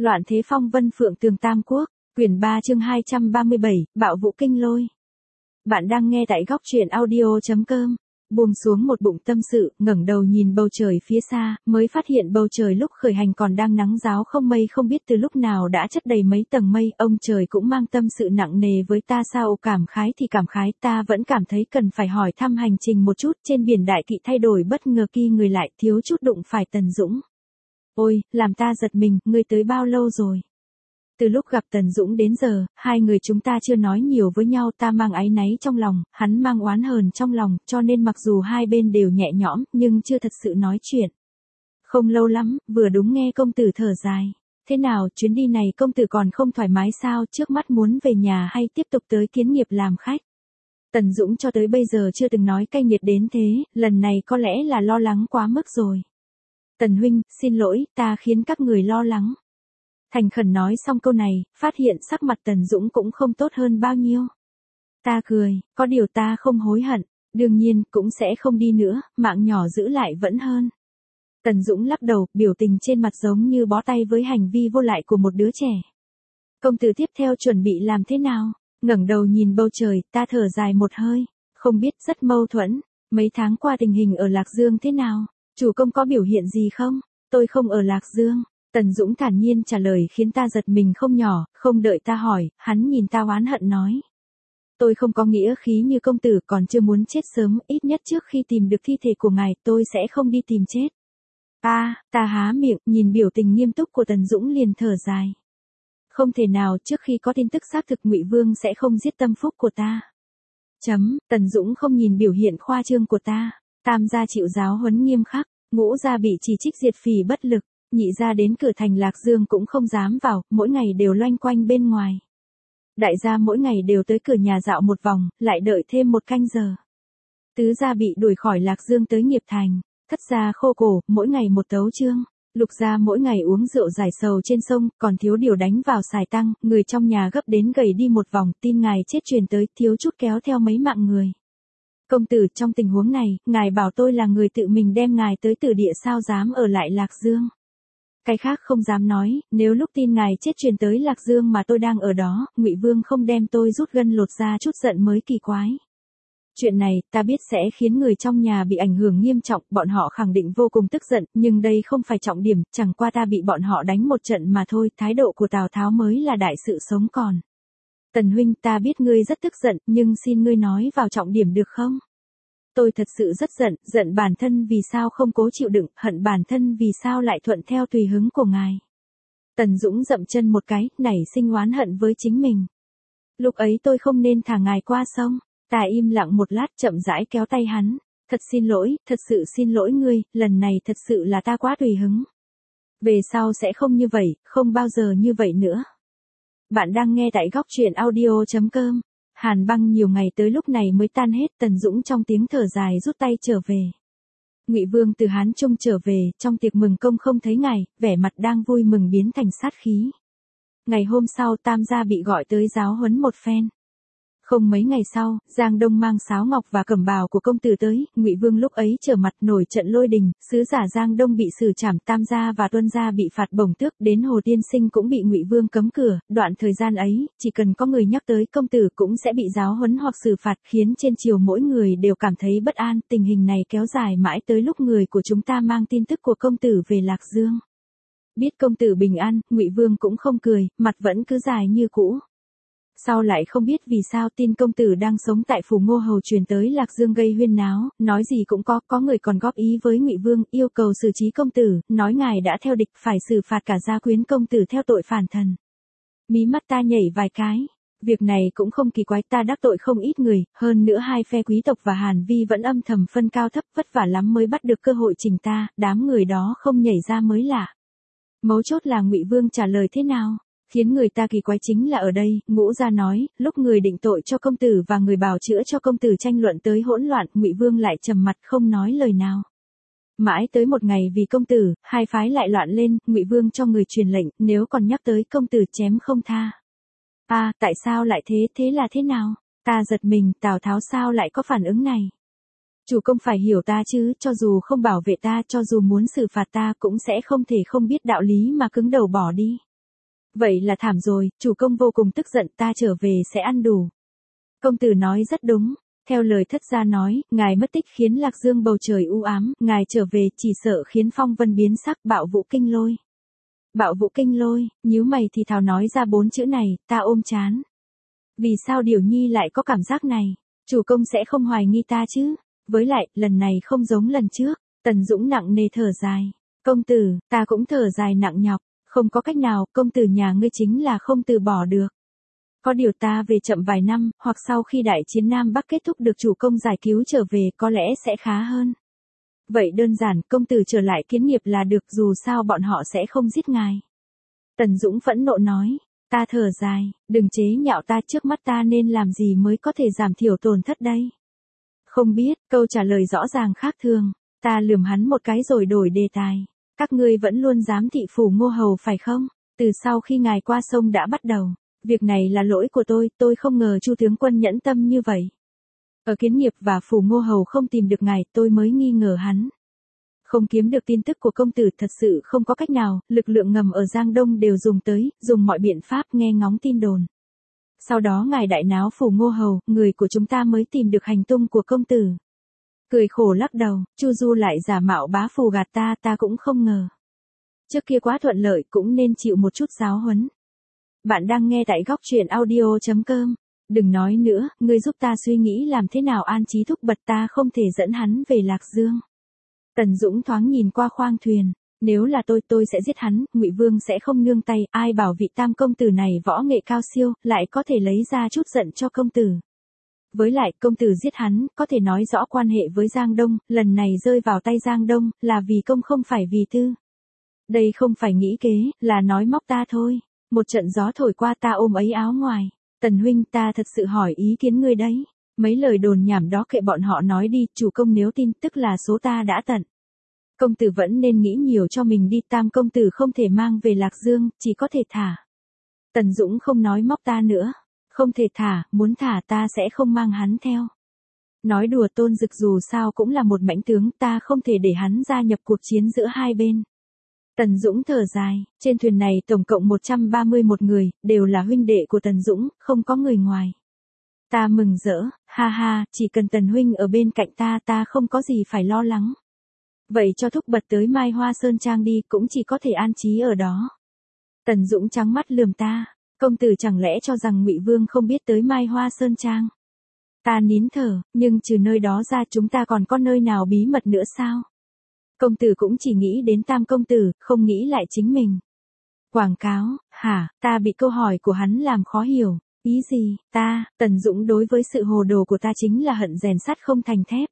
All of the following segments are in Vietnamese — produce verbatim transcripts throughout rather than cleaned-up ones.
Loạn thế phong vân phượng tường tam quốc, quyển ba chương hai trăm ba mươi bảy, bạo vũ kinh lôi. Bạn đang nghe tại góc truyện audio chấm com. Buông xuống một bụng tâm sự, ngẩng đầu nhìn bầu trời phía xa, mới phát hiện bầu trời lúc khởi hành còn đang nắng ráo không mây, không biết từ lúc nào đã chất đầy mấy tầng mây. Ông trời cũng mang tâm sự nặng nề với ta sao? Cảm khái thì cảm khái, ta vẫn cảm thấy cần phải hỏi thăm hành trình một chút. Trên biển đại kỵ thay đổi bất ngờ, kỳ người lại thiếu chút đụng phải Tần Dũng. Ôi, làm ta giật mình, ngươi tới bao lâu rồi? Từ lúc gặp Tần Dũng đến giờ, hai người chúng ta chưa nói nhiều với nhau, ta mang áy náy trong lòng, hắn mang oán hờn trong lòng, cho nên mặc dù hai bên đều nhẹ nhõm, nhưng chưa thật sự nói chuyện. Không lâu lắm, vừa đúng nghe công tử thở dài. Thế nào, chuyến đi này công tử còn không thoải mái sao, trước mắt muốn về nhà hay tiếp tục tới Kiến Nghiệp làm khách? Tần Dũng cho tới bây giờ chưa từng nói cay nghiệt đến thế, lần này có lẽ là lo lắng quá mức rồi. Tần huynh, xin lỗi, ta khiến các người lo lắng. Thành khẩn nói xong câu này, phát hiện sắc mặt Tần Dũng cũng không tốt hơn bao nhiêu. Ta cười, có điều ta không hối hận, đương nhiên cũng sẽ không đi nữa, mạng nhỏ giữ lại vẫn hơn. Tần Dũng lắc đầu, biểu tình trên mặt giống như bó tay với hành vi vô lại của một đứa trẻ. Công tử tiếp theo chuẩn bị làm thế nào? Ngẩng đầu nhìn bầu trời, ta thở dài một hơi, không biết, rất mâu thuẫn. Mấy tháng qua tình hình ở Lạc Dương thế nào? Chủ công có biểu hiện gì không? Tôi không ở Lạc Dương. Tần Dũng thản nhiên trả lời khiến ta giật mình không nhỏ, không đợi ta hỏi, hắn nhìn ta oán hận nói. Tôi không có nghĩa khí như công tử, còn chưa muốn chết sớm, ít nhất trước khi tìm được thi thể của ngài tôi sẽ không đi tìm chết. Ta, ta há miệng, nhìn biểu tình nghiêm túc của Tần Dũng liền thở dài. Không thể nào, trước khi có tin tức xác thực Ngụy Vương sẽ không giết tâm phúc của ta. Chấm, Tần Dũng không nhìn biểu hiện khoa trương của ta. Tam gia chịu giáo huấn nghiêm khắc, ngũ gia bị chỉ trích diệt phỉ bất lực. Nhị gia đến cửa thành Lạc Dương cũng không dám vào, mỗi ngày đều loanh quanh bên ngoài. Đại gia mỗi ngày đều tới cửa nhà dạo một vòng, lại đợi thêm một canh giờ. Tứ gia bị đuổi khỏi Lạc Dương tới Nghiệp Thành. Thất gia khô cổ, mỗi ngày một tấu chương. Lục gia mỗi ngày uống rượu giải sầu trên sông, còn thiếu điều đánh vào xài tăng, người trong nhà gấp đến gầy đi một vòng, tin ngài chết truyền tới, thiếu chút kéo theo mấy mạng người. Công tử, trong tình huống này, ngài bảo tôi là người tự mình đem ngài tới Tử Địa sao dám ở lại Lạc Dương? Cái khác không dám nói, nếu lúc tin ngài chết truyền tới Lạc Dương mà tôi đang ở đó, Ngụy Vương không đem tôi rút gân lột ra chút giận mới kỳ quái. Chuyện này, ta biết sẽ khiến người trong nhà bị ảnh hưởng nghiêm trọng, bọn họ khẳng định vô cùng tức giận, nhưng đây không phải trọng điểm, chẳng qua ta bị bọn họ đánh một trận mà thôi, thái độ của Tào Tháo mới là đại sự sống còn. Tần huynh, ta biết ngươi rất tức giận, nhưng xin ngươi nói vào trọng điểm được không? Tôi thật sự rất giận, giận bản thân vì sao không cố chịu đựng, hận bản thân vì sao lại thuận theo tùy hứng của ngài. Tần Dũng dậm chân một cái, nảy sinh oán hận với chính mình. Lúc ấy tôi không nên thả ngài qua sông. Ta im lặng một lát, chậm rãi kéo tay hắn. Thật xin lỗi, thật sự xin lỗi ngươi, lần này thật sự là ta quá tùy hứng. Về sau sẽ không như vậy, không bao giờ như vậy nữa. Bạn đang nghe tại góc truyện audio chấm com. Hàn băng nhiều ngày tới lúc này mới tan hết, Tần Dũng trong tiếng thở dài rút tay trở về. Ngụy Vương từ Hán Trung trở về, trong tiệc mừng công không thấy ngài, vẻ mặt đang vui mừng biến thành sát khí. Ngày hôm sau Tam gia bị gọi tới giáo huấn một phen. Không mấy ngày sau, Giang Đông mang sáo ngọc và cẩm bào của công tử tới, Ngụy Vương lúc ấy trở mặt nổi trận lôi đình, sứ giả Giang Đông bị xử trảm, Tam gia và Tuân gia bị phạt bổng tước, đến Hồ Tiên Sinh cũng bị Ngụy Vương cấm cửa, đoạn thời gian ấy, chỉ cần có người nhắc tới công tử cũng sẽ bị giáo huấn hoặc xử phạt, khiến trên triều mỗi người đều cảm thấy bất an, tình hình này kéo dài mãi tới lúc người của chúng ta mang tin tức của công tử về Lạc Dương. Biết công tử bình an, Ngụy Vương cũng không cười, mặt vẫn cứ dài như cũ. Sau lại không biết vì sao tin công tử đang sống tại phủ Ngô Hầu truyền tới Lạc Dương gây huyên náo, nói gì cũng có, có người còn góp ý với Ngụy Vương, yêu cầu xử trí công tử, nói ngài đã theo địch, phải xử phạt cả gia quyến công tử theo tội phản thần. Mí mắt ta nhảy vài cái, việc này cũng không kỳ quái, ta đắc tội không ít người, hơn nữa hai phe quý tộc và Hàn Vi vẫn âm thầm phân cao thấp, vất vả lắm mới bắt được cơ hội chỉnh ta, đám người đó không nhảy ra mới lạ. Mấu chốt là Ngụy Vương trả lời thế nào? Khiến người ta kỳ quái chính là ở đây, Ngũ gia nói, lúc người định tội cho công tử và người bào chữa cho công tử tranh luận tới hỗn loạn, Ngụy Vương lại trầm mặt không nói lời nào. Mãi tới một ngày vì công tử, hai phái lại loạn lên, Ngụy Vương cho người truyền lệnh, nếu còn nhắc tới công tử chém không tha. À, tại sao lại thế, thế là thế nào? Ta giật mình, Tào Tháo sao lại có phản ứng này? Chủ công phải hiểu ta chứ, cho dù không bảo vệ ta, cho dù muốn xử phạt ta cũng sẽ không thể không biết đạo lý mà cứng đầu bỏ đi. Vậy là thảm rồi, chủ công vô cùng tức giận, ta trở về sẽ ăn đủ. Công tử nói rất đúng. Theo lời thất gia nói, ngài mất tích khiến Lạc Dương bầu trời u ám, ngài trở về chỉ sợ khiến phong vân biến sắc. Bạo vũ kinh lôi. Bạo vũ kinh lôi, nhíu mày thì thào nói ra bốn chữ này, ta ôm chán. Vì sao Điểu Nhi lại có cảm giác này? Chủ công sẽ không hoài nghi ta chứ? Với lại, lần này không giống lần trước. Tần Dũng nặng nề thở dài. Công tử, ta cũng thở dài nặng nhọc. Không có cách nào, công tử nhà ngươi chính là không từ bỏ được. Có điều ta về chậm vài năm, hoặc sau khi đại chiến Nam Bắc kết thúc được chủ công giải cứu trở về có lẽ sẽ khá hơn. Vậy đơn giản, công tử trở lại kiến nghiệp là được, dù sao bọn họ sẽ không giết ngài. Tần Dũng phẫn nộ nói, ta thở dài, đừng chế nhạo ta, trước mắt ta nên làm gì mới có thể giảm thiểu tổn thất đây? Không biết, câu trả lời rõ ràng khác thường, ta lườm hắn một cái rồi đổi đề tài. Các ngươi vẫn luôn giám thị phủ Ngô Hầu phải không? Từ sau khi ngài qua sông đã bắt đầu. Việc này là lỗi của tôi, tôi không ngờ Chu tướng quân nhẫn tâm như vậy. Ở kiến nghiệp và phủ Ngô Hầu không tìm được ngài, tôi mới nghi ngờ hắn. Không kiếm được tin tức của công tử, thật sự không có cách nào, lực lượng ngầm ở Giang Đông đều dùng tới, dùng mọi biện pháp nghe ngóng tin đồn. Sau đó ngài đại náo phủ Ngô Hầu, người của chúng ta mới tìm được hành tung của công tử. Cười khổ lắc đầu, Chu Du lại giả mạo bá phù gạt ta, ta cũng không ngờ. Trước kia quá thuận lợi, cũng nên chịu một chút giáo huấn. Bạn đang nghe tại góc truyện audio chấm com. Đừng nói nữa, ngươi giúp ta suy nghĩ làm thế nào an trí Thúc Bật, ta không thể dẫn hắn về Lạc Dương. Tần Dũng thoáng nhìn qua khoang thuyền, nếu là tôi tôi sẽ giết hắn, Ngụy Vương sẽ không nương tay, ai bảo vị tam công tử này võ nghệ cao siêu, lại có thể lấy ra chút giận cho công tử. Với lại, công tử giết hắn, có thể nói rõ quan hệ với Giang Đông, lần này rơi vào tay Giang Đông, là vì công không phải vì tư. Đây không phải nghĩ kế, là nói móc ta thôi. Một trận gió thổi qua, ta ôm ấy áo ngoài. Tần huynh, ta thật sự hỏi ý kiến ngươi đấy. Mấy lời đồn nhảm đó kệ bọn họ nói đi, chủ công nếu tin, tức là số ta đã tận. Công tử vẫn nên nghĩ nhiều cho mình đi, tam công tử không thể mang về Lạc Dương, chỉ có thể thả. Tần Dũng không nói móc ta nữa. Không thể thả, muốn thả ta sẽ không mang hắn theo. Nói đùa, Tôn Dực dù sao cũng là một mãnh tướng, ta không thể để hắn gia nhập cuộc chiến giữa hai bên. Tần Dũng thở dài, trên thuyền này tổng cộng một trăm ba mươi mốt người, đều là huynh đệ của Tần Dũng, không có người ngoài. Ta mừng rỡ, ha ha, chỉ cần Tần huynh ở bên cạnh ta, ta không có gì phải lo lắng. Vậy cho Thúc Bật tới Mai Hoa Sơn Trang đi, cũng chỉ có thể an trí ở đó. Tần Dũng trắng mắt lườm ta, công tử chẳng lẽ cho rằng Ngụy Vương không biết tới Mai Hoa Sơn Trang? Ta nín thở, nhưng trừ nơi đó ra chúng ta còn có nơi nào bí mật nữa sao? Công tử cũng chỉ nghĩ đến tam công tử, không nghĩ lại chính mình. Quảng cáo, hả, ta bị câu hỏi của hắn làm khó hiểu. Ý gì, ta, Tần Dũng đối với sự hồ đồ của ta chính là hận rèn sắt không thành thép.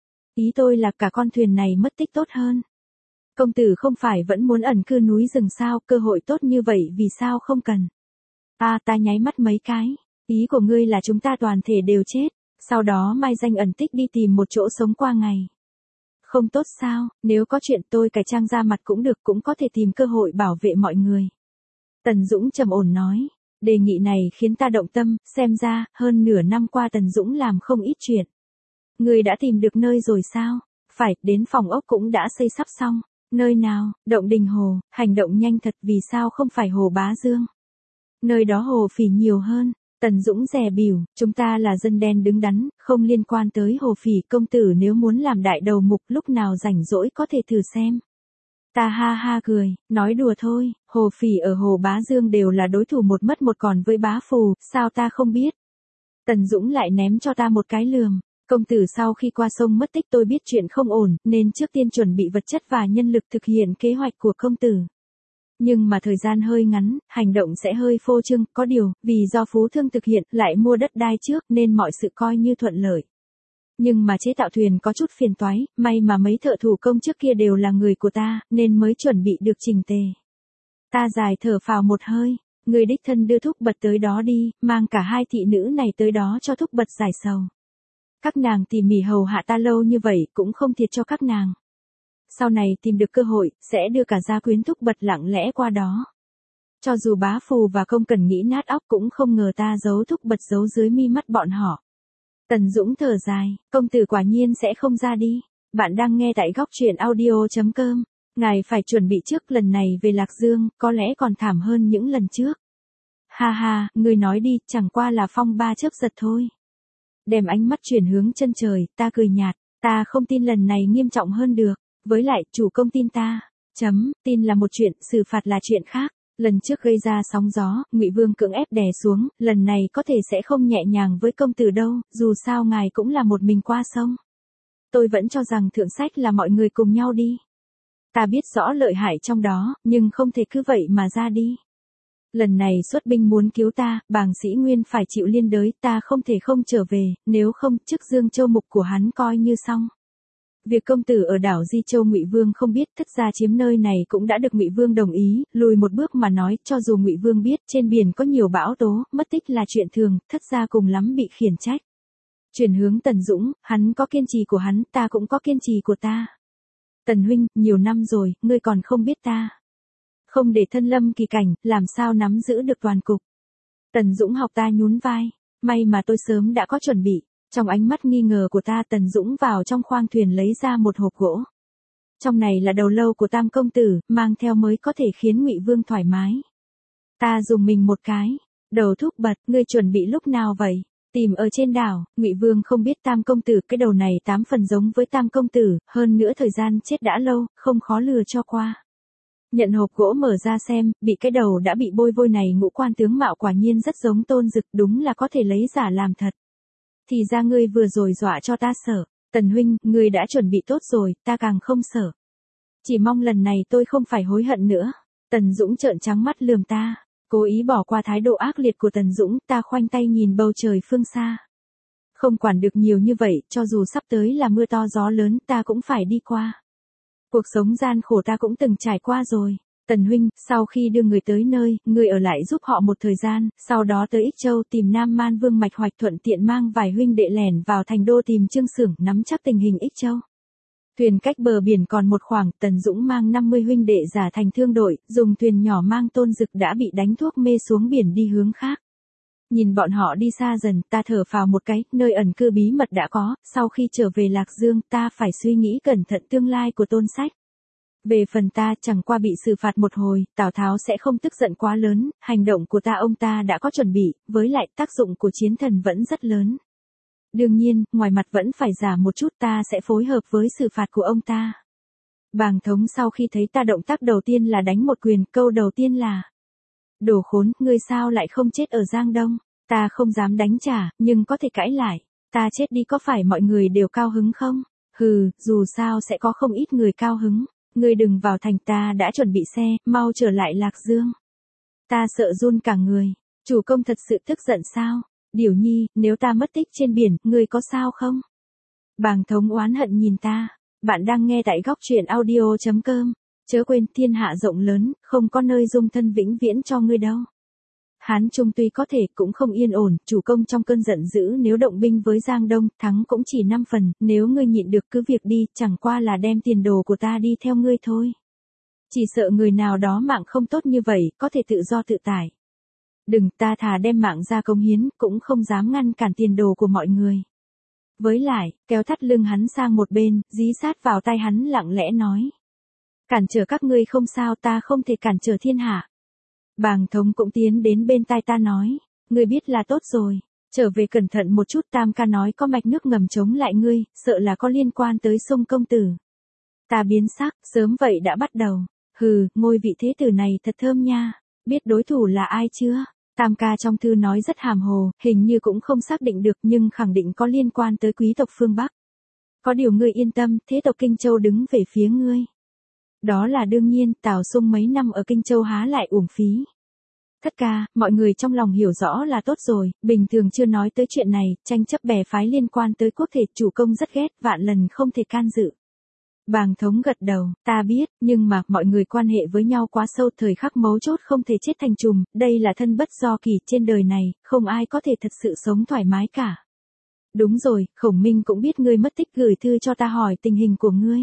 Ý tôi là cả con thuyền này mất tích tốt hơn. Công tử không phải vẫn muốn ẩn cư núi rừng sao, cơ hội tốt như vậy vì sao không cần. À, ta nháy mắt mấy cái. Ý của ngươi là chúng ta toàn thể đều chết, sau đó mai danh ẩn tích đi tìm một chỗ sống qua ngày. Không tốt sao, nếu có chuyện tôi cải trang ra mặt cũng được, cũng có thể tìm cơ hội bảo vệ mọi người. Tần Dũng trầm ổn nói, đề nghị này khiến ta động tâm, xem ra, hơn nửa năm qua Tần Dũng làm không ít chuyện. Ngươi đã tìm được nơi rồi sao? Phải, đến phòng ốc cũng đã xây sắp xong. Nơi nào? Động Đình Hồ, hành động nhanh thật, vì sao không phải Hồ Bá Dương? Nơi đó hồ phỉ nhiều hơn. Tần Dũng dè bỉu, chúng ta là dân đen đứng đắn, không liên quan tới hồ phỉ, công tử nếu muốn làm đại đầu mục lúc nào rảnh rỗi có thể thử xem. Ta ha ha cười, nói đùa thôi, hồ phỉ ở Hồ Bá Dương đều là đối thủ một mất một còn với bá phù, sao ta không biết. Tần Dũng lại ném cho ta một cái lườm, công tử sau khi qua sông mất tích tôi biết chuyện không ổn, nên trước tiên chuẩn bị vật chất và nhân lực thực hiện kế hoạch của công tử. Nhưng mà thời gian hơi ngắn, hành động sẽ hơi phô trương, có điều, vì do Phú Thương thực hiện, lại mua đất đai trước nên mọi sự coi như thuận lợi. Nhưng mà chế tạo thuyền có chút phiền toái, may mà mấy thợ thủ công trước kia đều là người của ta, nên mới chuẩn bị được chỉnh tề. Ta dài thở phào một hơi, người đích thân đưa Thúc Bật tới đó đi, mang cả hai thị nữ này tới đó cho Thúc Bật giải sầu. Các nàng tỉ mỉ hầu hạ ta lâu như vậy cũng không thiệt cho các nàng. Sau này tìm được cơ hội, sẽ đưa cả gia quyến Thúc Bật lặng lẽ qua đó. Cho dù bá phù và công cần nghĩ nát óc cũng không ngờ ta giấu Thúc Bật giấu dưới mi mắt bọn họ. Tần Dũng thở dài, công tử quả nhiên sẽ không ra đi. Bạn đang nghe tại góc truyện audio chấm com. Ngài phải chuẩn bị trước, lần này về Lạc Dương, có lẽ còn thảm hơn những lần trước. Ha ha, ngươi nói đi, chẳng qua là phong ba chớp giật thôi. Đem ánh mắt chuyển hướng chân trời, ta cười nhạt, ta không tin lần này nghiêm trọng hơn được, với lại, chủ công tin ta. Chấm, tin là một chuyện, xử phạt là chuyện khác. Lần trước gây ra sóng gió, Ngụy Vương cưỡng ép đè xuống, lần này có thể sẽ không nhẹ nhàng với công tử đâu, dù sao ngài cũng là một mình qua sông. Tôi vẫn cho rằng thượng sách là mọi người cùng nhau đi. Ta biết rõ lợi hại trong đó, nhưng không thể cứ vậy mà ra đi. Lần này xuất binh muốn cứu ta, Bàng Sĩ Nguyên phải chịu liên đới, ta không thể không trở về, nếu không, chức Dương Châu mục của hắn coi như xong. Việc công tử ở đảo Di Châu Ngụy Vương không biết, thất gia chiếm nơi này cũng đã được Ngụy Vương đồng ý, lùi một bước mà nói, cho dù Ngụy Vương biết trên biển có nhiều bão tố, mất tích là chuyện thường, thất gia cùng lắm bị khiển trách. Chuyển hướng Tần Dũng, hắn có kiên trì của hắn, ta cũng có kiên trì của ta. Tần huynh, nhiều năm rồi, ngươi còn không biết ta. Không để thân lâm kỳ cảnh, làm sao nắm giữ được toàn cục. Tần Dũng học ta nhún vai, may mà tôi sớm đã có chuẩn bị. Trong ánh mắt nghi ngờ của ta, Tần Dũng vào trong khoang thuyền lấy ra một hộp gỗ. Trong này là đầu lâu của Tam công tử, mang theo mới có thể khiến Ngụy Vương thoải mái. Ta dùng mình một cái, đầu thúc bật, ngươi chuẩn bị lúc nào vậy? Tìm ở trên đảo. Ngụy Vương không biết Tam công tử, cái đầu này tám phần giống với Tam công tử, hơn nữa thời gian chết đã lâu, không khó lừa cho qua. Nhận hộp gỗ mở ra xem, bị cái đầu đã bị bôi vôi này ngũ quan tướng mạo quả nhiên rất giống Tôn Dực, đúng là có thể lấy giả làm thật. Thì ra ngươi vừa rồi dọa cho ta sợ. Tần huynh, ngươi đã chuẩn bị tốt rồi, ta càng không sợ. Chỉ mong lần này tôi không phải hối hận nữa. Tần Dũng trợn trắng mắt lườm ta, cố ý bỏ qua thái độ ác liệt của Tần Dũng, ta khoanh tay nhìn bầu trời phương xa. Không quản được nhiều như vậy, cho dù sắp tới là mưa to gió lớn, ta cũng phải đi qua. Cuộc sống gian khổ ta cũng từng trải qua rồi. Tần huynh, sau khi đưa người tới nơi, người ở lại giúp họ một thời gian, sau đó tới Ích Châu tìm Nam Man Vương Mạch Hoạch, thuận tiện mang vài huynh đệ lẻn vào thành đô tìm Trương Xưởng, nắm chắc tình hình Ích Châu. Thuyền cách bờ biển còn một khoảng, Tần Dũng mang năm mươi huynh đệ giả thành thương đội, dùng thuyền nhỏ mang Tôn Dực đã bị đánh thuốc mê xuống biển đi hướng khác. Nhìn bọn họ đi xa dần, ta thở phào một cái, nơi ẩn cư bí mật đã có, sau khi trở về Lạc Dương, ta phải suy nghĩ cẩn thận tương lai của Tôn Sách. Về phần ta, chẳng qua bị xử phạt một hồi, Tào Tháo sẽ không tức giận quá lớn, hành động của ta ông ta đã có chuẩn bị, với lại tác dụng của chiến thần vẫn rất lớn. Đương nhiên, ngoài mặt vẫn phải giả một chút, ta sẽ phối hợp với xử phạt của ông ta. Bàng Thống sau khi thấy ta động tác đầu tiên là đánh một quyền, câu đầu tiên là: đồ khốn, ngươi sao lại không chết ở Giang Đông? Ta không dám đánh trả, nhưng có thể cãi lại. Ta chết đi có phải mọi người đều cao hứng không? Hừ, dù sao sẽ có không ít người cao hứng. Ngươi đừng vào thành, ta đã chuẩn bị xe, mau trở lại Lạc Dương. Ta sợ run cả người. Chủ công thật sự tức giận sao? Điểu nhi, nếu ta mất tích trên biển, ngươi có sao không? Bàng Thống oán hận nhìn ta. Bạn đang nghe tại góc truyện audio chấm com. Chớ quên, thiên hạ rộng lớn, không có nơi dung thân vĩnh viễn cho ngươi đâu. Hán Trung tuy có thể cũng không yên ổn, chủ công trong cơn giận dữ nếu động binh với Giang Đông, thắng cũng chỉ năm phần, nếu ngươi nhịn được cứ việc đi, chẳng qua là đem tiền đồ của ta đi theo ngươi thôi. Chỉ sợ người nào đó mạng không tốt như vậy, có thể tự do tự tại. Đừng, ta thà đem mạng ra cống hiến, cũng không dám ngăn cản tiền đồ của mọi người. Với lại, kéo thắt lưng hắn sang một bên, dí sát vào tai hắn lặng lẽ nói: cản trở các ngươi không sao, ta không thể cản trở thiên hạ. Bàng Thống cũng tiến đến bên tai ta nói: ngươi biết là tốt rồi, trở về cẩn thận một chút, Tam ca nói có mạch nước ngầm chống lại ngươi, sợ là có liên quan tới sông công tử. Ta biến sắc, sớm vậy đã bắt đầu. Hừ, ngôi vị thế tử này thật thơm nha, biết đối thủ là ai chưa? Tam ca trong thư nói rất hàm hồ, hình như cũng không xác định được, nhưng khẳng định có liên quan tới quý tộc phương Bắc. Có điều ngươi yên tâm, thế tộc Kinh Châu đứng về phía ngươi. Đó là đương nhiên, Tào Sung mấy năm ở Kinh Châu há lại uổng phí. Thất ca, mọi người trong lòng hiểu rõ là tốt rồi, bình thường chưa nói tới chuyện này, tranh chấp bè phái liên quan tới quốc thể, chủ công rất ghét, vạn lần không thể can dự. Bàng Thống gật đầu, ta biết, nhưng mà, mọi người quan hệ với nhau quá sâu, thời khắc mấu chốt không thể chết thành trùm, đây là thân bất do kỳ, trên đời này, không ai có thể thật sự sống thoải mái cả. Đúng rồi, Khổng Minh cũng biết ngươi mất tích, gửi thư cho ta hỏi tình hình của ngươi.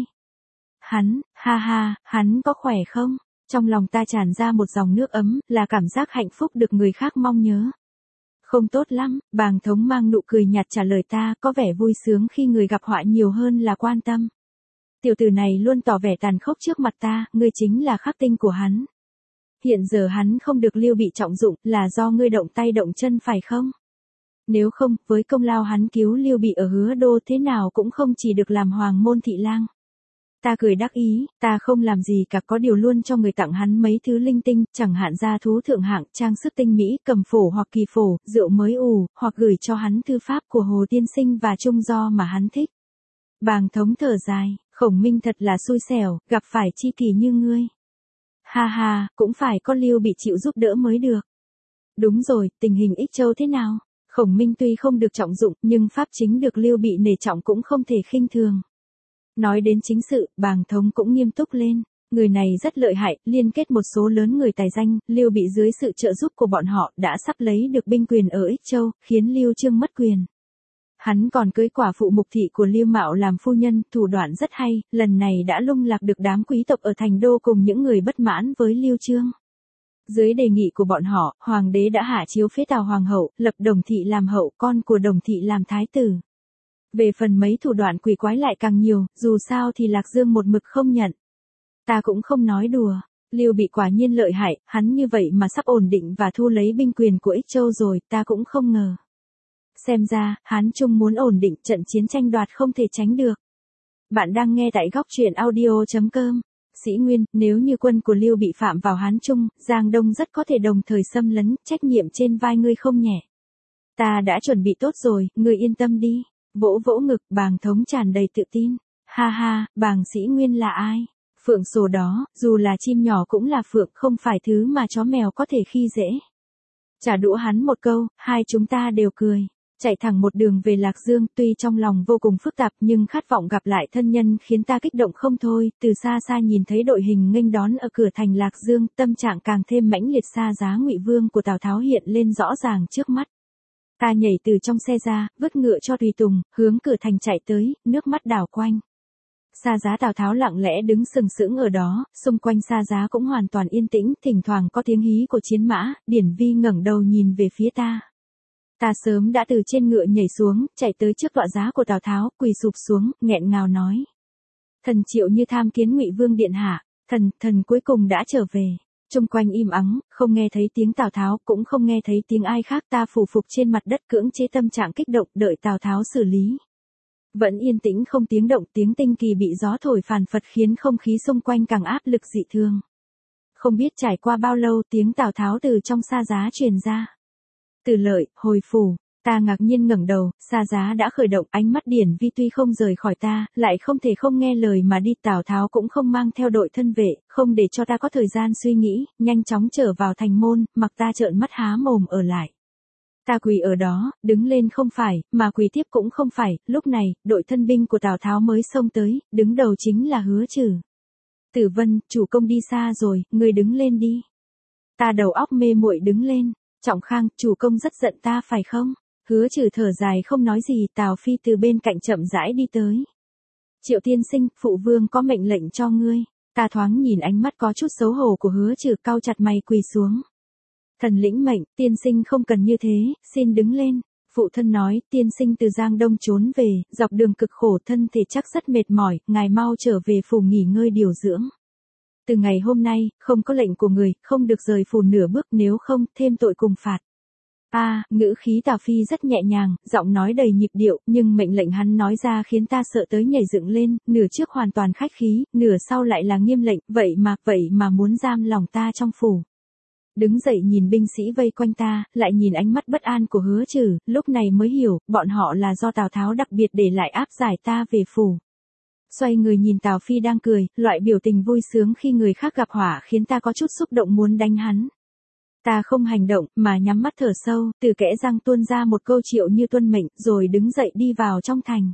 Hắn, ha ha, hắn có khỏe không? Trong lòng ta tràn ra một dòng nước ấm, là cảm giác hạnh phúc được người khác mong nhớ. Không tốt lắm, Bàng Thống mang nụ cười nhạt trả lời ta, có vẻ vui sướng khi người gặp họa nhiều hơn là quan tâm. Tiểu tử này luôn tỏ vẻ tàn khốc trước mặt ta, ngươi chính là khắc tinh của hắn. Hiện giờ hắn không được Lưu Bị trọng dụng, là do ngươi động tay động chân phải không? Nếu không, với công lao hắn cứu Lưu Bị ở Hứa Đô thế nào cũng không chỉ được làm hoàng môn thị lang. Ta cười đắc ý, ta không làm gì cả, có điều luôn cho người tặng hắn mấy thứ linh tinh, chẳng hạn gia thú thượng hạng, trang sức tinh mỹ, cầm phổ hoặc kỳ phổ, rượu mới ủ, hoặc gửi cho hắn thư pháp của Hồ Tiên Sinh và Trung Do mà hắn thích. Bàng Thống thở dài, Khổng Minh thật là xui xẻo, gặp phải chi kỷ như ngươi. Ha ha, cũng phải có Lưu Bị chịu giúp đỡ mới được. Đúng rồi, tình hình Ích Châu thế nào? Khổng Minh tuy không được trọng dụng, nhưng pháp chính được Lưu Bị nể trọng cũng không thể khinh thường. Nói đến chính sự, Bàng Thống cũng nghiêm túc lên. Người này rất lợi hại, liên kết một số lớn người tài danh, Lưu Bị dưới sự trợ giúp của bọn họ đã sắp lấy được binh quyền ở Ích Châu, khiến Lưu Trương mất quyền. Hắn còn cưới quả phụ Mục Thị của Lưu Mạo làm phu nhân, thủ đoạn rất hay, lần này đã lung lạc được đám quý tộc ở thành đô cùng những người bất mãn với Lưu Trương. Dưới đề nghị của bọn họ, hoàng đế đã hạ chiếu phế Tào hoàng hậu, lập Đồng Thị làm hậu, con của Đồng Thị làm thái tử. Về phần mấy thủ đoạn quỷ quái lại càng nhiều, dù sao thì Lạc Dương một mực không nhận. Ta cũng không nói đùa, Lưu Bị quả nhiên lợi hại, hắn như vậy mà sắp ổn định và thu lấy binh quyền của Ích Châu rồi, ta cũng không ngờ. Xem ra, Hán Trung muốn ổn định, trận chiến tranh đoạt không thể tránh được. Bạn đang nghe tại góc truyện audio chấm com. Sĩ Nguyên, nếu như quân của Lưu Bị phạm vào Hán Trung, Giang Đông rất có thể đồng thời xâm lấn, trách nhiệm trên vai ngươi không nhẹ. Ta đã chuẩn bị tốt rồi, ngươi yên tâm đi. Vỗ vỗ ngực, Bàng Thống tràn đầy tự tin. Ha ha, Bàng Sĩ Nguyên là ai? Phượng Sổ đó, dù là chim nhỏ cũng là phượng, không phải thứ mà chó mèo có thể khi dễ. Trả đũa hắn một câu, hai chúng ta đều cười. Chạy thẳng một đường về Lạc Dương, tuy trong lòng vô cùng phức tạp nhưng khát vọng gặp lại thân nhân khiến ta kích động không thôi, từ xa xa nhìn thấy đội hình nghênh đón ở cửa thành Lạc Dương, tâm trạng càng thêm mãnh liệt. Xa giá Ngụy Vương của Tào Tháo hiện lên rõ ràng trước mắt. Ta nhảy từ trong xe ra, vứt ngựa cho tùy tùng, hướng cửa thành chạy tới, nước mắt đảo quanh. Xa giá Tào Tháo lặng lẽ đứng sừng sững ở đó, xung quanh xa giá cũng hoàn toàn yên tĩnh, thỉnh thoảng có tiếng hí của chiến mã. Điển Vi ngẩng đầu nhìn về phía ta. Ta sớm đã từ trên ngựa nhảy xuống, chạy tới trước tọa giá của Tào Tháo, quỳ sụp xuống, nghẹn ngào nói. Thần Triệu Như tham kiến Ngụy Vương điện hạ, thần, thần cuối cùng đã trở về. Chung quanh im ắng, không nghe thấy tiếng Tào Tháo, cũng không nghe thấy tiếng ai khác. Ta phủ phục trên mặt đất cưỡng chế tâm trạng kích động, đợi Tào Tháo xử lý. Vẫn yên tĩnh không tiếng động, tiếng tinh kỳ bị gió thổi phàn phật khiến không khí xung quanh càng áp lực dị thường. Không biết trải qua bao lâu, tiếng Tào Tháo từ trong xa giá truyền ra. Từ Lợi, hồi phủ. Ta ngạc nhiên ngẩng đầu, xa giá đã khởi động, ánh mắt Điển Vi tuy không rời khỏi ta, lại không thể không nghe lời mà đi. Tào Tháo cũng không mang theo đội thân vệ, không để cho ta có thời gian suy nghĩ, nhanh chóng trở vào thành môn, mặc ta trợn mắt há mồm ở lại. Ta quỳ ở đó, đứng lên không phải, mà quỳ tiếp cũng không phải. Lúc này, đội thân binh của Tào Tháo mới xông tới, đứng đầu chính là Hứa Trừ. Tử Vân, chủ công đi xa rồi, ngươi đứng lên đi. Ta đầu óc mê muội đứng lên. Trọng Khang, chủ công rất giận ta phải không? Hứa Trừ thở dài không nói gì. Tào Phi từ bên cạnh chậm rãi đi tới. Triệu tiên sinh, phụ vương có mệnh lệnh cho ngươi. Ta thoáng nhìn ánh mắt có chút xấu hổ của Hứa Trừ, cau chặt mày quỳ xuống. Thần lĩnh mệnh, tiên sinh không cần như thế, xin đứng lên. Phụ thân nói, tiên sinh từ Giang Đông trốn về, dọc đường cực khổ, thân thể chắc rất mệt mỏi, ngài mau trở về phủ nghỉ ngơi điều dưỡng. Từ ngày hôm nay, không có lệnh của người, không được rời phủ nửa bước, nếu không, thêm tội cùng phạt. A, à, ngữ khí Tào Phi rất nhẹ nhàng, giọng nói đầy nhịp điệu, nhưng mệnh lệnh hắn nói ra khiến ta sợ tới nhảy dựng lên, nửa trước hoàn toàn khách khí, nửa sau lại là nghiêm lệnh, vậy mà, vậy mà muốn giam lòng ta trong phủ. Đứng dậy nhìn binh sĩ vây quanh ta, lại nhìn ánh mắt bất an của Hứa Trừ, lúc này mới hiểu, bọn họ là do Tào Tháo đặc biệt để lại áp giải ta về phủ. Xoay người nhìn Tào Phi đang cười, loại biểu tình vui sướng khi người khác gặp họa khiến ta có chút xúc động muốn đánh hắn. Ta không hành động, mà nhắm mắt thở sâu, từ kẽ răng tuôn ra một câu Triệu Như tuân mệnh, rồi đứng dậy đi vào trong thành.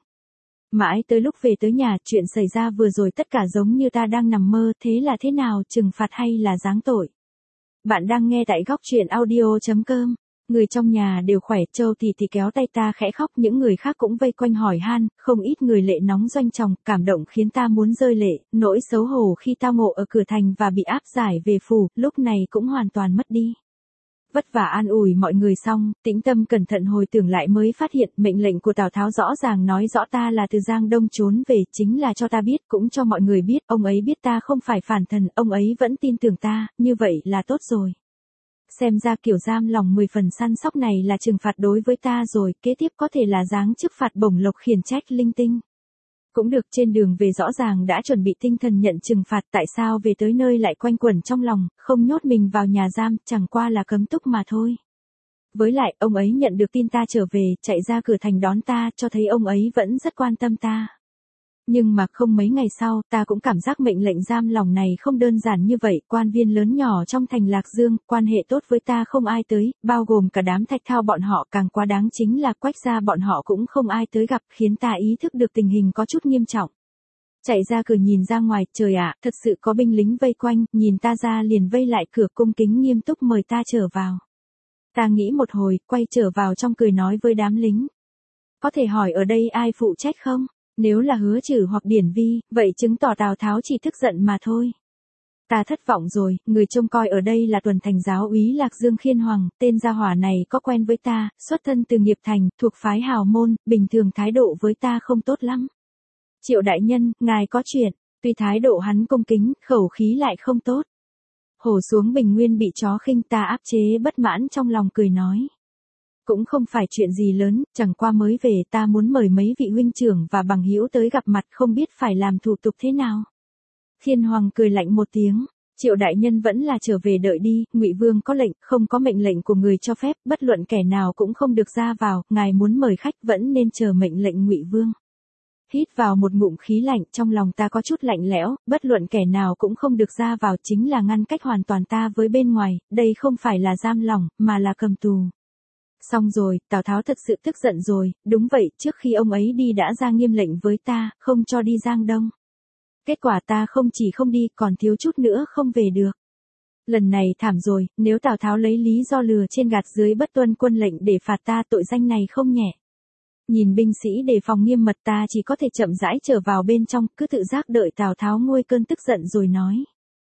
Mãi tới lúc về tới nhà, chuyện xảy ra vừa rồi tất cả giống như ta đang nằm mơ, thế là thế nào, trừng phạt hay là giáng tội? Bạn đang nghe tại góc truyện audio chấm com. Người trong nhà đều khỏe, Châu thì thì kéo tay ta khẽ khóc, những người khác cũng vây quanh hỏi han, không ít người lệ nóng doanh tròng, cảm động khiến ta muốn rơi lệ, nỗi xấu hổ khi tao ngộ ở cửa thành và bị áp giải về phủ, lúc này cũng hoàn toàn mất đi. Vất vả an ủi mọi người xong, tĩnh tâm cẩn thận hồi tưởng lại mới phát hiện mệnh lệnh của Tào Tháo rõ ràng nói rõ ta là từ Giang Đông trốn về, chính là cho ta biết, cũng cho mọi người biết, ông ấy biết ta không phải phản thần, ông ấy vẫn tin tưởng ta, như vậy là tốt rồi. Xem ra kiểu giam lòng mười phần săn sóc này là trừng phạt đối với ta rồi, kế tiếp có thể là giáng chức phạt bổng lộc khiển trách linh tinh. Cũng được, trên đường về rõ ràng đã chuẩn bị tinh thần nhận trừng phạt, tại sao về tới nơi lại quanh quẩn trong lòng, không nhốt mình vào nhà giam, chẳng qua là cấm túc mà thôi. Với lại, ông ấy nhận được tin ta trở về, chạy ra cửa thành đón ta, cho thấy ông ấy vẫn rất quan tâm ta. Nhưng mà không mấy ngày sau, ta cũng cảm giác mệnh lệnh giam lòng này không đơn giản như vậy, quan viên lớn nhỏ trong thành Lạc Dương, quan hệ tốt với ta không ai tới, bao gồm cả đám Thạch Thao bọn họ, càng quá đáng chính là Quách gia bọn họ cũng không ai tới gặp, khiến ta ý thức được tình hình có chút nghiêm trọng. Chạy ra cửa nhìn ra ngoài, trời ạ, thật sự có binh lính vây quanh, nhìn ta ra liền vây lại cửa, cung kính nghiêm túc mời ta trở vào. Ta nghĩ một hồi, quay trở vào trong cười nói với đám lính. Có thể hỏi ở đây ai phụ trách không? Nếu là Hứa Trử hoặc Điển Vi, vậy chứng tỏ Tào Tháo chỉ tức giận mà thôi. Ta thất vọng rồi, người trông coi ở đây là tuần thành giáo úy Lạc Dương Khiên Hoàng, tên gia hỏa này có quen với ta, xuất thân từ nghiệp thành, thuộc phái hào môn, bình thường thái độ với ta không tốt lắm. Triệu đại nhân, ngài có chuyện, tuy thái độ hắn cung kính, khẩu khí lại không tốt. Hổ xuống bình nguyên bị chó khinh, ta áp chế bất mãn trong lòng cười nói. Cũng không phải chuyện gì lớn, chẳng qua mới về, ta muốn mời mấy vị huynh trưởng và bằng hữu tới gặp mặt, không biết phải làm thủ tục thế nào. Khiên Hoàng cười lạnh một tiếng, Triệu đại nhân vẫn là trở về đợi đi, Ngụy Vương có lệnh, không có mệnh lệnh của người cho phép, bất luận kẻ nào cũng không được ra vào, ngài muốn mời khách vẫn nên chờ mệnh lệnh Ngụy Vương. Hít vào một ngụm khí lạnh, trong lòng ta có chút lạnh lẽo, bất luận kẻ nào cũng không được ra vào, chính là ngăn cách hoàn toàn ta với bên ngoài, đây không phải là giam lỏng, mà là cầm tù. Xong rồi, Tào Tháo thật sự tức giận rồi, đúng vậy, trước khi ông ấy đi đã ra nghiêm lệnh với ta, không cho đi Giang Đông. Kết quả ta không chỉ không đi, còn thiếu chút nữa không về được. Lần này thảm rồi, nếu Tào Tháo lấy lý do lừa trên gạt dưới bất tuân quân lệnh để phạt ta, tội danh này không nhẹ. Nhìn binh sĩ đề phòng nghiêm mật, ta chỉ có thể chậm rãi trở vào bên trong, cứ tự giác đợi Tào Tháo nguôi cơn tức giận rồi nói.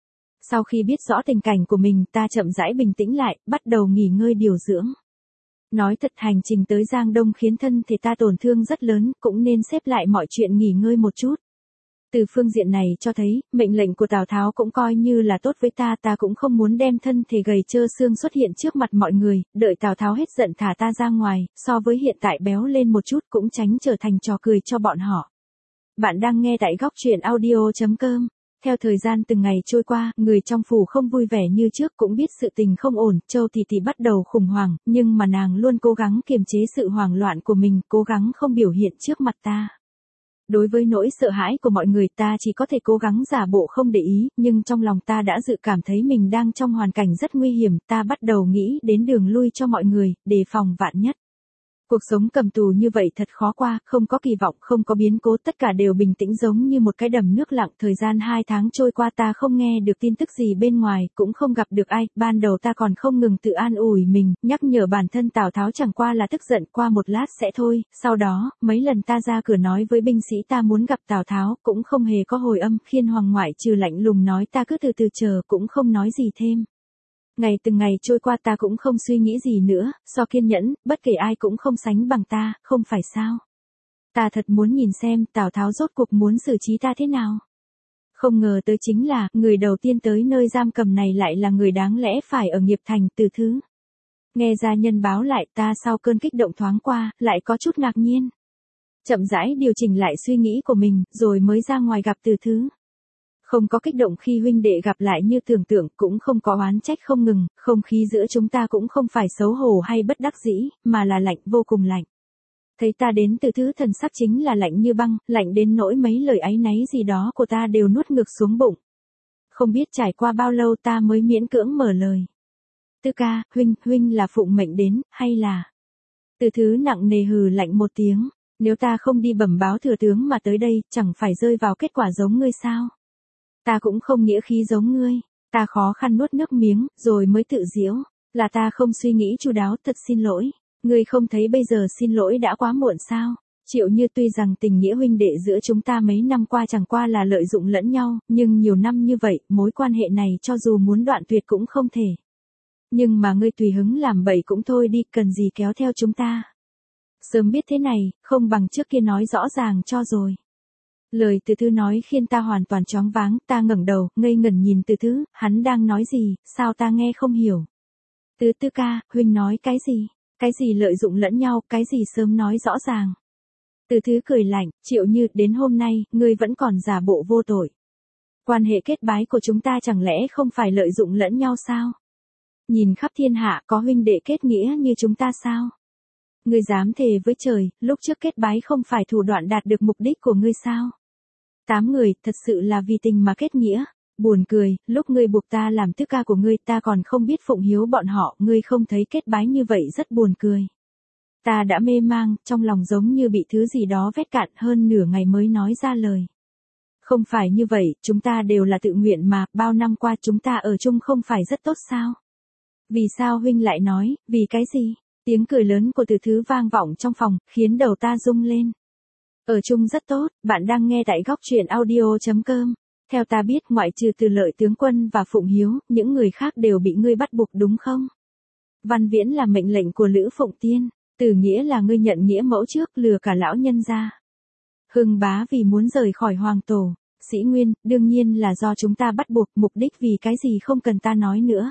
Sau khi biết rõ tình cảnh của mình, ta chậm rãi bình tĩnh lại, bắt đầu nghỉ ngơi điều dưỡng. Nói thật, hành trình tới Giang Đông khiến thân thể ta tổn thương rất lớn, cũng nên xếp lại mọi chuyện nghỉ ngơi một chút. Từ phương diện này cho thấy, mệnh lệnh của Tào Tháo cũng coi như là tốt với ta, ta cũng không muốn đem thân thể gầy trơ xương xuất hiện trước mặt mọi người, đợi Tào Tháo hết giận thả ta ra ngoài, so với hiện tại béo lên một chút cũng tránh trở thành trò cười cho bọn họ. Bạn đang nghe tại góc truyện audio chấm com. Theo thời gian từng ngày trôi qua, người trong phủ không vui vẻ như trước, cũng biết sự tình không ổn, Châu Tỷ Tỷ bắt đầu khủng hoảng, nhưng mà nàng luôn cố gắng kiềm chế sự hoảng loạn của mình, cố gắng không biểu hiện trước mặt ta. Đối với nỗi sợ hãi của mọi người, ta chỉ có thể cố gắng giả bộ không để ý, nhưng trong lòng ta đã dự cảm thấy mình đang trong hoàn cảnh rất nguy hiểm, ta bắt đầu nghĩ đến đường lui cho mọi người, đề phòng vạn nhất. Cuộc sống cầm tù như vậy thật khó qua, không có kỳ vọng, không có biến cố, tất cả đều bình tĩnh giống như một cái đầm nước lặng. Thời gian hai tháng trôi qua, ta không nghe được tin tức gì bên ngoài, cũng không gặp được ai. Ban đầu ta còn không ngừng tự an ủi mình, nhắc nhở bản thân Tào Tháo chẳng qua là tức giận, qua một lát sẽ thôi. Sau đó, mấy lần ta ra cửa nói với binh sĩ ta muốn gặp Tào Tháo, cũng không hề có hồi âm. Khiên Hoàng ngoại trừ lạnh lùng nói ta cứ từ từ chờ, cũng không nói gì thêm. Ngày từng ngày trôi qua, ta cũng không suy nghĩ gì nữa, so kiên nhẫn, bất kể ai cũng không sánh bằng ta, không phải sao? Ta thật muốn nhìn xem Tào Tháo rốt cuộc muốn xử trí ta thế nào. Không ngờ tới chính là, người đầu tiên tới nơi giam cầm này lại là người đáng lẽ phải ở nghiệp thành, Từ Thứ. Nghe gia nhân báo lại, ta sau cơn kích động thoáng qua, lại có chút ngạc nhiên. Chậm rãi điều chỉnh lại suy nghĩ của mình, rồi mới ra ngoài gặp Từ Thứ. Không có kích động khi huynh đệ gặp lại như tưởng tượng, cũng không có oán trách không ngừng, không khí giữa chúng ta cũng không phải xấu hổ hay bất đắc dĩ, mà là lạnh, vô cùng lạnh. Thấy ta đến, Từ Thứ thần sắc chính là lạnh như băng, lạnh đến nỗi mấy lời áy náy gì đó của ta đều nuốt ngược xuống bụng. Không biết trải qua bao lâu ta mới miễn cưỡng mở lời. Tư ca, huynh, huynh là phụng mệnh đến, hay là... Từ Thứ nặng nề hừ lạnh một tiếng, nếu ta không đi bẩm báo thừa tướng mà tới đây, chẳng phải rơi vào kết quả giống ngươi sao? Ta cũng không nghĩa khí giống ngươi, ta khó khăn nuốt nước miếng, rồi mới tự giễu, là ta không suy nghĩ chu đáo, thật xin lỗi. Ngươi không thấy bây giờ xin lỗi đã quá muộn sao? Triệu Như, tuy rằng tình nghĩa huynh đệ giữa chúng ta mấy năm qua chẳng qua là lợi dụng lẫn nhau, nhưng nhiều năm như vậy, mối quan hệ này cho dù muốn đoạn tuyệt cũng không thể. Nhưng mà ngươi tùy hứng làm bậy cũng thôi đi, cần gì kéo theo chúng ta. Sớm biết thế này, không bằng trước kia nói rõ ràng cho rồi. Lời Từ Thứ nói khiến ta hoàn toàn choáng váng, ta ngẩng đầu, ngây ngẩn nhìn Từ Thứ, hắn đang nói gì, sao ta nghe không hiểu. Tứ Tư ca, huynh nói cái gì? Cái gì lợi dụng lẫn nhau, cái gì sớm nói rõ ràng. Từ Thứ cười lạnh, Triệu Như, đến hôm nay, ngươi vẫn còn giả bộ vô tội. Quan hệ kết bái của chúng ta chẳng lẽ không phải lợi dụng lẫn nhau sao? Nhìn khắp thiên hạ có huynh đệ kết nghĩa như chúng ta sao? Ngươi dám thề với trời, lúc trước kết bái không phải thủ đoạn đạt được mục đích của ngươi sao? Tám người, thật sự là vì tình mà kết nghĩa. Buồn cười, lúc ngươi buộc ta làm tứ ca của ngươi ta còn không biết phụng hiếu bọn họ, ngươi không thấy kết bái như vậy rất buồn cười. Ta đã mê mang, trong lòng giống như bị thứ gì đó vét cạn, hơn nửa ngày mới nói ra lời. Không phải như vậy, chúng ta đều là tự nguyện mà, bao năm qua chúng ta ở chung không phải rất tốt sao? Vì sao huynh lại nói, vì cái gì? Tiếng cười lớn của Từ Thứ vang vọng trong phòng, khiến đầu ta rung lên. Ở chung rất tốt, bạn đang nghe tại góc truyện audio chấm com. Theo ta biết ngoại trừ Từ Lợi tướng quân và Phụng Hiếu, những người khác đều bị ngươi bắt buộc đúng không? Văn Viễn là mệnh lệnh của Lữ Phụng Tiên, Từ Nghĩa là ngươi nhận nghĩa mẫu trước lừa cả lão nhân ra. Hưng Bá vì muốn rời khỏi hoàng tổ, Sĩ Nguyên, đương nhiên là do chúng ta bắt buộc, mục đích vì cái gì không cần ta nói nữa.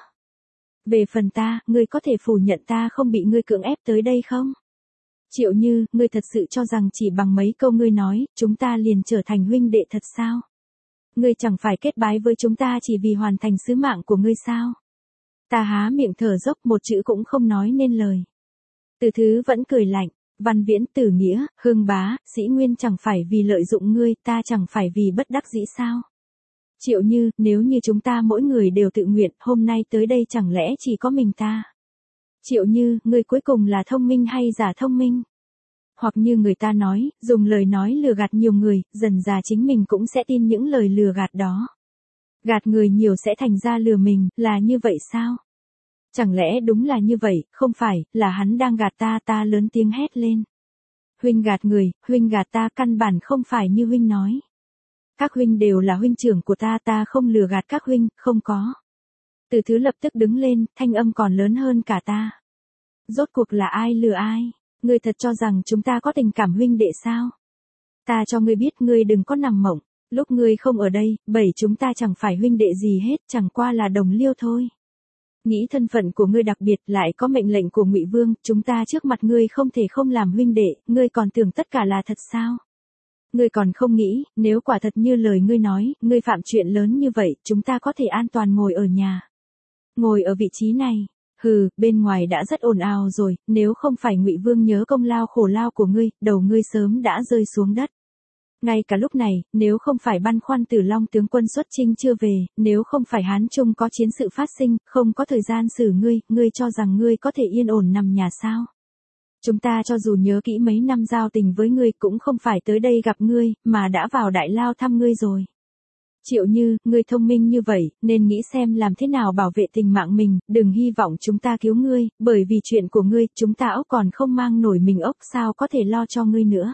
Về phần ta, ngươi có thể phủ nhận ta không bị ngươi cưỡng ép tới đây không? Triệu Như, ngươi thật sự cho rằng chỉ bằng mấy câu ngươi nói, chúng ta liền trở thành huynh đệ thật sao? Ngươi chẳng phải kết bái với chúng ta chỉ vì hoàn thành sứ mạng của ngươi sao? Ta há miệng thở dốc một chữ cũng không nói nên lời. Từ Thứ vẫn cười lạnh, Văn Viễn, Tử Nghĩa, Hưng Bá, Sĩ Nguyên chẳng phải vì lợi dụng ngươi, ta chẳng phải vì bất đắc dĩ sao? Triệu Như, nếu như chúng ta mỗi người đều tự nguyện, hôm nay tới đây chẳng lẽ chỉ có mình ta? Triệu Như, ngươi cuối cùng là thông minh hay giả thông minh? Hoặc như người ta nói, dùng lời nói lừa gạt nhiều người, dần dà chính mình cũng sẽ tin những lời lừa gạt đó. Gạt người nhiều sẽ thành ra lừa mình, là như vậy sao? Chẳng lẽ đúng là như vậy, không phải, là hắn đang gạt ta, ta lớn tiếng hét lên. Huynh gạt người, huynh gạt ta, căn bản không phải như huynh nói. Các huynh đều là huynh trưởng của ta, ta không lừa gạt các huynh, không có. Từ Thứ lập tức đứng lên, thanh âm còn lớn hơn cả ta. Rốt cuộc là ai lừa ai? Ngươi thật cho rằng chúng ta có tình cảm huynh đệ sao? Ta cho ngươi biết ngươi đừng có nằm mộng, lúc ngươi không ở đây, bảy chúng ta chẳng phải huynh đệ gì hết, chẳng qua là đồng liêu thôi. Nghĩ thân phận của ngươi đặc biệt lại có mệnh lệnh của Ngụy Vương, chúng ta trước mặt ngươi không thể không làm huynh đệ, ngươi còn tưởng tất cả là thật sao? Ngươi còn không nghĩ, nếu quả thật như lời ngươi nói, ngươi phạm chuyện lớn như vậy, chúng ta có thể an toàn ngồi ở nhà. Ngồi ở vị trí này. Hừ, bên ngoài đã rất ồn ào rồi, nếu không phải Ngụy Vương nhớ công lao khổ lao của ngươi, đầu ngươi sớm đã rơi xuống đất. Ngay cả lúc này, nếu không phải băn khoăn Tử Long tướng quân xuất chinh chưa về, nếu không phải Hán Trung có chiến sự phát sinh, không có thời gian xử ngươi, ngươi cho rằng ngươi có thể yên ổn nằm nhà sao? Chúng ta cho dù nhớ kỹ mấy năm giao tình với ngươi cũng không phải tới đây gặp ngươi, mà đã vào Đại Lao thăm ngươi rồi. Triệu Như, ngươi thông minh như vậy, nên nghĩ xem làm thế nào bảo vệ tình mạng mình, đừng hy vọng chúng ta cứu ngươi, bởi vì chuyện của ngươi, chúng ta ốc còn không mang nổi mình ốc, sao có thể lo cho ngươi nữa.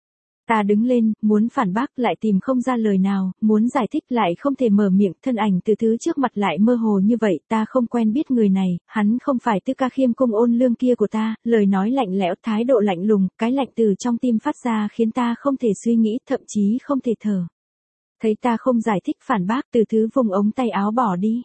Ta đứng lên, muốn phản bác lại tìm không ra lời nào, muốn giải thích lại không thể mở miệng, thân ảnh Từ Thứ trước mặt lại mơ hồ như vậy, ta không quen biết người này, hắn không phải Tư Ca Khiêm Cung Ôn Lương kia của ta, lời nói lạnh lẽo, thái độ lạnh lùng, cái lạnh từ trong tim phát ra khiến ta không thể suy nghĩ, thậm chí không thể thở. Thấy ta không giải thích phản bác, Từ Thứ vùng ống tay áo bỏ đi.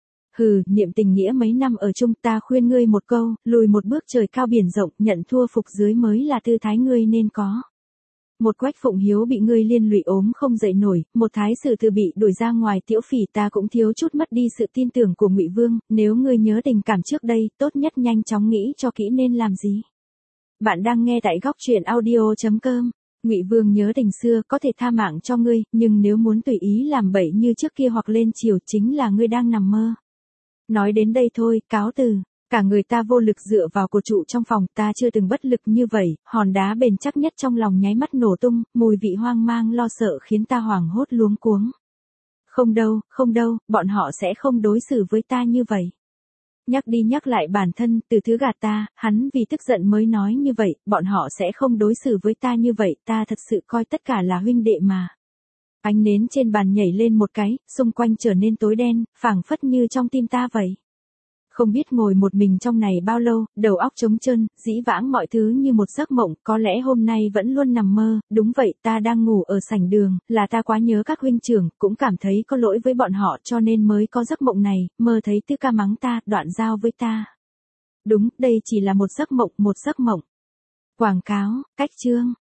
Hừ, niệm tình nghĩa mấy năm ở chung, ta khuyên ngươi một câu, lùi một bước trời cao biển rộng, nhận thua phục dưới mới là tư thái ngươi nên có. Một Quách Phụng Hiếu bị ngươi liên lụy ốm không dậy nổi, một Thái Sử Từ bị đuổi ra ngoài Tiễu Phỉ, ta cũng thiếu chút mất đi sự tin tưởng của Ngụy Vương, nếu ngươi nhớ tình cảm trước đây, tốt nhất nhanh chóng nghĩ cho kỹ nên làm gì. Bạn đang nghe tại góc truyện audio chấm com. Ngụy Vương nhớ tình xưa có thể tha mạng cho ngươi, nhưng nếu muốn tùy ý làm bậy như trước kia hoặc lên chiều chính là ngươi đang nằm mơ. Nói đến đây thôi, cáo từ. Cả người ta vô lực dựa vào cột trụ trong phòng, ta chưa từng bất lực như vậy, hòn đá bền chắc nhất trong lòng nháy mắt nổ tung, mùi vị hoang mang lo sợ khiến ta hoảng hốt luống cuống. Không đâu, không đâu, bọn họ sẽ không đối xử với ta như vậy. Nhắc đi nhắc lại bản thân, Từ Thứ gạt ta, hắn vì tức giận mới nói như vậy, bọn họ sẽ không đối xử với ta như vậy, ta thật sự coi tất cả là huynh đệ mà. Ánh nến trên bàn nhảy lên một cái, xung quanh trở nên tối đen, phảng phất như trong tim ta vậy. Không biết ngồi một mình trong này bao lâu, đầu óc trống trơn, dĩ vãng mọi thứ như một giấc mộng, có lẽ hôm nay vẫn luôn nằm mơ, đúng vậy, ta đang ngủ ở sảnh đường, là ta quá nhớ các huynh trưởng, cũng cảm thấy có lỗi với bọn họ cho nên mới có giấc mộng này, mơ thấy Tư Ca mắng ta, đoạn giao với ta. Đúng, đây chỉ là một giấc mộng, một giấc mộng. Quảng cáo, cách chương.